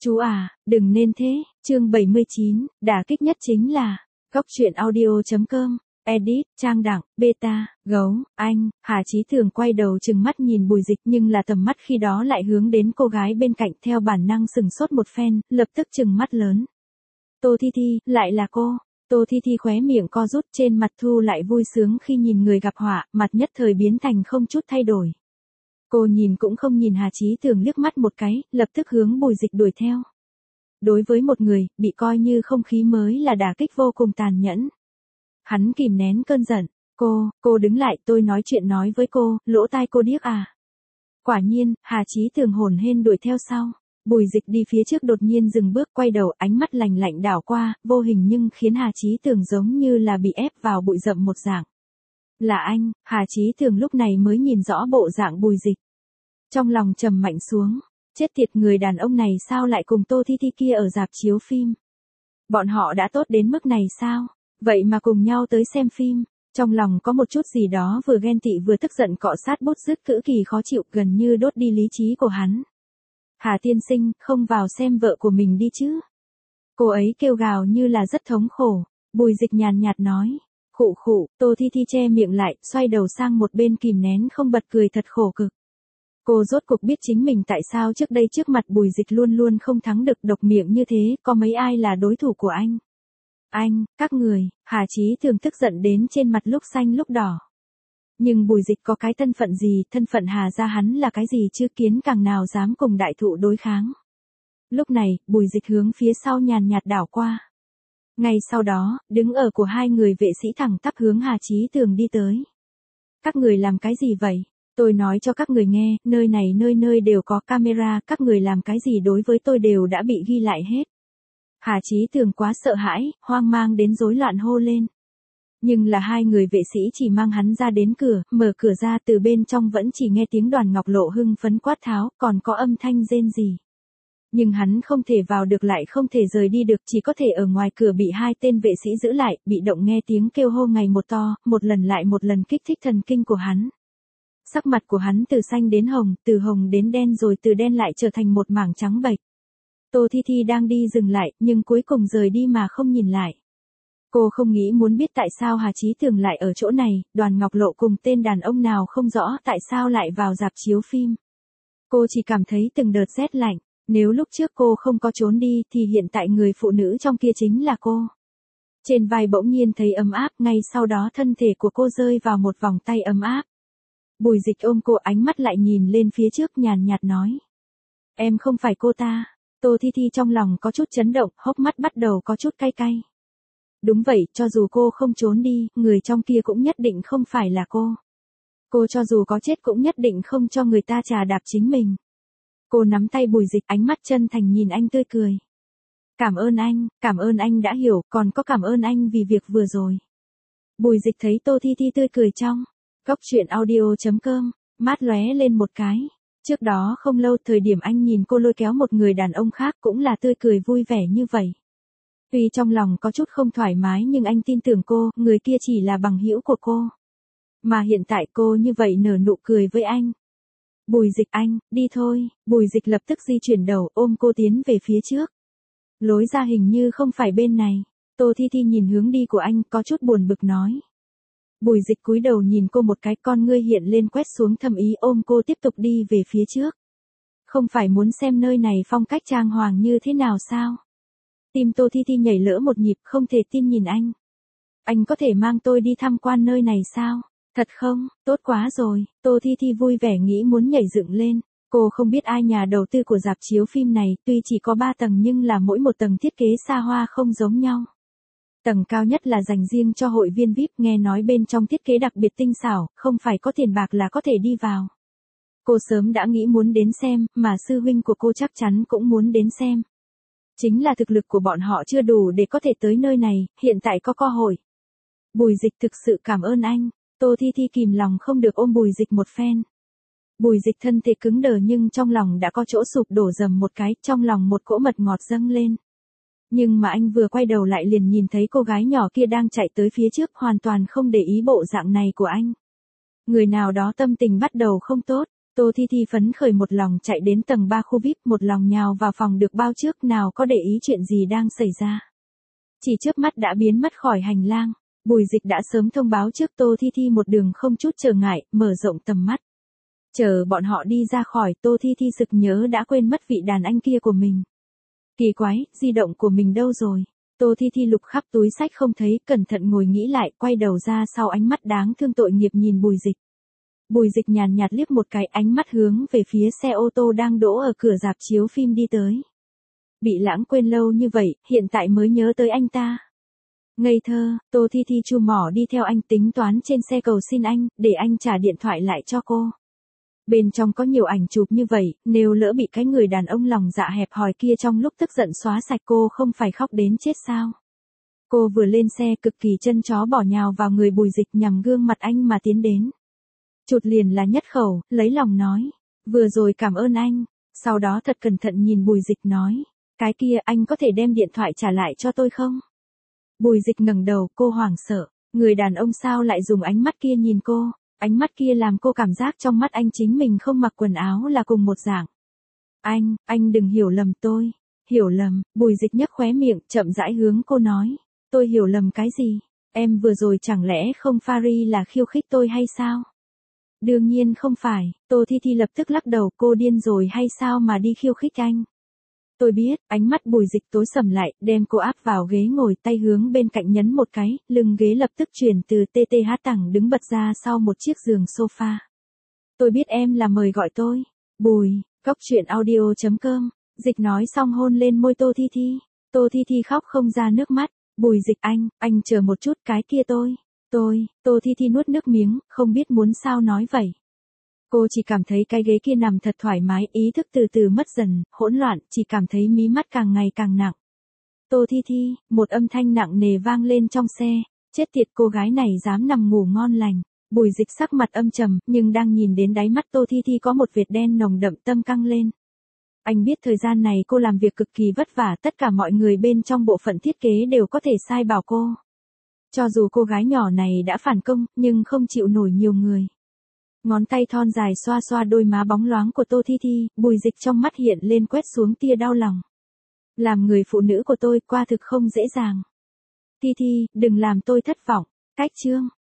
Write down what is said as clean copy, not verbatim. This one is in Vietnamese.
Chú à, đừng nên thế. Chương 79, đả kích nhất chính là Góc truyện audio.com. Edit, Trang Đặng, Beta, Gấu, Anh. Hà Chí Thường quay đầu trừng mắt nhìn Bùi Dịch, nhưng là tầm mắt khi đó lại hướng đến cô gái bên cạnh, theo bản năng sừng sốt một phen, lập tức trừng mắt lớn. Tô Thi Thi, lại là cô. Tô Thi Thi khóe miệng co rút, trên mặt thu lại vui sướng khi nhìn người gặp họa, mặt nhất thời biến thành không chút thay đổi. Cô nhìn cũng không nhìn Hà Chí Thường liếc mắt một cái, lập tức hướng Bùi Dịch đuổi theo. Đối với một người, bị coi như không khí mới là đả kích vô cùng tàn nhẫn. Hắn kìm nén cơn giận. Cô đứng lại, tôi nói chuyện nói với cô, lỗ tai cô điếc à. Quả nhiên, Hà Chí Thường hồn hên đuổi theo sau. Bùi Dịch đi phía trước đột nhiên dừng bước, quay đầu, ánh mắt lạnh lạnh đảo qua, vô hình nhưng khiến Hà Chí Thường giống như là bị ép vào bụi rậm một dạng. Là anh. Hà Chí Thường lúc này mới nhìn rõ bộ dạng Bùi Dịch. Trong lòng trầm mạnh xuống. Chết tiệt, người đàn ông này sao lại cùng Tô Thi Thi kia ở rạp chiếu phim? Bọn họ đã tốt đến mức này sao? Vậy mà cùng nhau tới xem phim. Trong lòng có một chút gì đó vừa ghen tị vừa tức giận cọ sát bút rứt cữ kỳ khó chịu, gần như đốt đi lý trí của hắn. Hà tiên sinh, không vào xem vợ của mình đi chứ? Cô ấy kêu gào như là rất thống khổ. Bùi Dịch nhàn nhạt nói. Khụ khụ. Tô Thi Thi che miệng lại, xoay đầu sang một bên kìm nén không bật cười thật khổ cực. Cô rốt cuộc biết chính mình tại sao trước đây trước mặt Bùi Dịch luôn luôn không thắng được, độc miệng như thế, có mấy ai là đối thủ của anh. Anh, các người. Hà Chí Thường tức giận đến trên mặt lúc xanh lúc đỏ. Nhưng Bùi Dịch có cái thân phận gì, thân phận Hà gia hắn là cái gì chứ, kiến càng nào dám cùng đại thụ đối kháng. Lúc này, Bùi Dịch hướng phía sau nhàn nhạt đảo qua. Ngay sau đó, đứng ở của hai người vệ sĩ thẳng tắp hướng Hà Chí Thường đi tới. Các người làm cái gì vậy? Tôi nói cho các người nghe, nơi này nơi nơi đều có camera, các người làm cái gì đối với tôi đều đã bị ghi lại hết. Hà Chí Thường quá sợ hãi, hoang mang đến rối loạn hô lên. Nhưng là hai người vệ sĩ chỉ mang hắn ra đến cửa, mở cửa ra, từ bên trong vẫn chỉ nghe tiếng Đoàn Ngọc Lộ hưng phấn quát tháo, còn có âm thanh rên rỉ. Nhưng hắn không thể vào được, lại không thể rời đi được, chỉ có thể ở ngoài cửa bị hai tên vệ sĩ giữ lại, bị động nghe tiếng kêu hô ngày một to, một lần lại một lần kích thích thần kinh của hắn. Sắc mặt của hắn từ xanh đến hồng, từ hồng đến đen, rồi từ đen lại trở thành một mảng trắng bệch. Tô Thi Thi đang đi dừng lại, nhưng cuối cùng rời đi mà không nhìn lại. Cô không nghĩ muốn biết tại sao Hà Chí Thường lại ở chỗ này, Đoàn Ngọc Lộ cùng tên đàn ông nào không rõ tại sao lại vào rạp chiếu phim. Cô chỉ cảm thấy từng đợt rét lạnh, nếu lúc trước cô không có trốn đi thì hiện tại người phụ nữ trong kia chính là cô. Trên vai bỗng nhiên thấy ấm áp, ngay sau đó thân thể của cô rơi vào một vòng tay ấm áp. Bùi Dịch ôm cô, ánh mắt lại nhìn lên phía trước, nhàn nhạt nói. Em không phải cô ta. Tô Thi Thi trong lòng có chút chấn động, hốc mắt bắt đầu có chút cay cay. Đúng vậy, cho dù cô không trốn đi, người trong kia cũng nhất định không phải là cô. Cô cho dù có chết cũng nhất định không cho người ta chà đạp chính mình. Cô nắm tay Bùi Dịch, ánh mắt chân thành nhìn anh tươi cười. Cảm ơn anh đã hiểu, còn có cảm ơn anh vì việc vừa rồi. Bùi Dịch thấy Tô Thi Thi tươi cười trong Góc truyện audio.com, mắt lóe lên một cái. Trước đó không lâu, thời điểm anh nhìn cô lôi kéo một người đàn ông khác cũng là tươi cười vui vẻ như vậy. Tuy trong lòng có chút không thoải mái nhưng anh tin tưởng cô, người kia chỉ là bằng hữu của cô. Mà hiện tại cô như vậy nở nụ cười với anh. Bùi Dịch, anh, đi thôi. Bùi Dịch lập tức di chuyển đầu, ôm cô tiến về phía trước. Lối ra hình như không phải bên này. Tô Thi Thi nhìn hướng đi của anh, có chút buồn bực nói. Bùi Dịch cúi đầu nhìn cô một cái, con ngươi hiện lên quét xuống thâm ý, ôm cô tiếp tục đi về phía trước. Không phải muốn xem nơi này phong cách trang hoàng như thế nào sao? Tim Tô Thi Thi nhảy lỡ một nhịp, không thể tin nhìn anh. Anh có thể mang tôi đi tham quan nơi này sao? Thật không? Tốt quá rồi. Tô Thi Thi vui vẻ nghĩ muốn nhảy dựng lên. Cô không biết ai nhà đầu tư của rạp chiếu phim này, tuy chỉ có 3 tầng nhưng là mỗi một tầng thiết kế xa hoa không giống nhau. Tầng cao nhất là dành riêng cho hội viên VIP, nghe nói bên trong thiết kế đặc biệt tinh xảo, không phải có tiền bạc là có thể đi vào. Cô sớm đã nghĩ muốn đến xem, mà sư huynh của cô chắc chắn cũng muốn đến xem. Chính là thực lực của bọn họ chưa đủ để có thể tới nơi này, hiện tại có cơ hội. Bùi Dịch thực sự cảm ơn anh. Tô Thi Thi kìm lòng không được ôm Bùi Dịch một phen. Bùi Dịch thân thể cứng đờ nhưng trong lòng đã có chỗ sụp đổ dầm một cái, trong lòng một cỗ mật ngọt dâng lên. Nhưng mà anh vừa quay đầu lại liền nhìn thấy cô gái nhỏ kia đang chạy tới phía trước, hoàn toàn không để ý bộ dạng này của anh. Người nào đó tâm tình bắt đầu không tốt. Tô Thi Thi phấn khởi một lòng chạy đến tầng 3 khu VIP, một lòng nhào vào phòng được bao trước, nào có để ý chuyện gì đang xảy ra. Chỉ chớp mắt đã biến mất khỏi hành lang. Bùi Dịch đã sớm thông báo trước Tô Thi Thi một đường không chút trở ngại, mở rộng tầm mắt. Chờ bọn họ đi ra khỏi, Tô Thi Thi sực nhớ đã quên mất vị đàn anh kia của mình. Kỳ quái, di động của mình đâu rồi? Tô Thi Thi lục khắp túi xách không thấy, cẩn thận ngồi nghĩ lại, quay đầu ra sau ánh mắt đáng thương tội nghiệp nhìn Bùi Dịch. Bùi Dịch nhàn nhạt liếc một cái, ánh mắt hướng về phía xe ô tô đang đỗ ở cửa rạp chiếu phim đi tới. Bị lãng quên lâu như vậy, hiện tại mới nhớ tới anh ta. Ngây thơ, Tô Thi Thi chu mỏ đi theo anh, tính toán trên xe cầu xin anh, để anh trả điện thoại lại cho cô. Bên trong có nhiều ảnh chụp như vậy, nếu lỡ bị cái người đàn ông lòng dạ hẹp hòi kia trong lúc tức giận xóa sạch, cô không phải khóc đến chết sao? Cô vừa lên xe cực kỳ chân chó bỏ nhào vào người Bùi Dịch, nhằm gương mặt anh mà tiến đến. Chụt liền là nhất khẩu, lấy lòng nói. Vừa rồi cảm ơn anh. Sau đó thật cẩn thận nhìn Bùi Dịch nói. Cái kia, anh có thể đem điện thoại trả lại cho tôi không? Bùi Dịch ngẩng đầu, cô hoảng sợ. Người đàn ông sao lại dùng ánh mắt kia nhìn cô? Ánh mắt kia làm cô cảm giác trong mắt anh chính mình không mặc quần áo là cùng một dạng. Anh đừng hiểu lầm tôi. Hiểu lầm, Bùi Dịch nhếch khóe miệng, chậm rãi hướng cô nói. Tôi hiểu lầm cái gì? Em vừa rồi chẳng lẽ không Fari là khiêu khích tôi hay sao? Đương nhiên không phải, Tô Thi Thi lập tức lắc đầu, cô điên rồi hay sao mà đi khiêu khích anh? Tôi biết, ánh mắt Bùi Dịch tối sầm lại, đem cô áp vào ghế ngồi, tay hướng bên cạnh nhấn một cái, lưng ghế lập tức chuyển từ TTH thẳng đứng bật ra sau một chiếc giường sofa. Tôi biết em là mời gọi tôi. Bùi, Cóc Truyện Audio.com. Dịch nói xong hôn lên môi Tô Thi Thi. Tô Thi Thi khóc không ra nước mắt. Bùi Dịch, anh chờ một chút, cái kia Tô Thi Thi nuốt nước miếng, không biết muốn sao nói vậy. Cô chỉ cảm thấy cái ghế kia nằm thật thoải mái, ý thức từ từ mất dần, hỗn loạn, chỉ cảm thấy mí mắt càng ngày càng nặng. Tô Thi Thi, một âm thanh nặng nề vang lên trong xe, chết tiệt, cô gái này dám nằm ngủ ngon lành. Bùi Dịch sắc mặt âm trầm, nhưng đang nhìn đến đáy mắt Tô Thi Thi có một vệt đen nồng đậm, tâm căng lên. Anh biết thời gian này cô làm việc cực kỳ vất vả, tất cả mọi người bên trong bộ phận thiết kế đều có thể sai bảo cô. Cho dù cô gái nhỏ này đã phản công, nhưng không chịu nổi nhiều người. Ngón tay thon dài xoa xoa đôi má bóng loáng của Tô Thi Thi, Bùi Dịch trong mắt hiện lên quét xuống tia đau lòng. Làm người phụ nữ của tôi, qua thực không dễ dàng. Thi Thi, đừng làm tôi thất vọng. Cách chương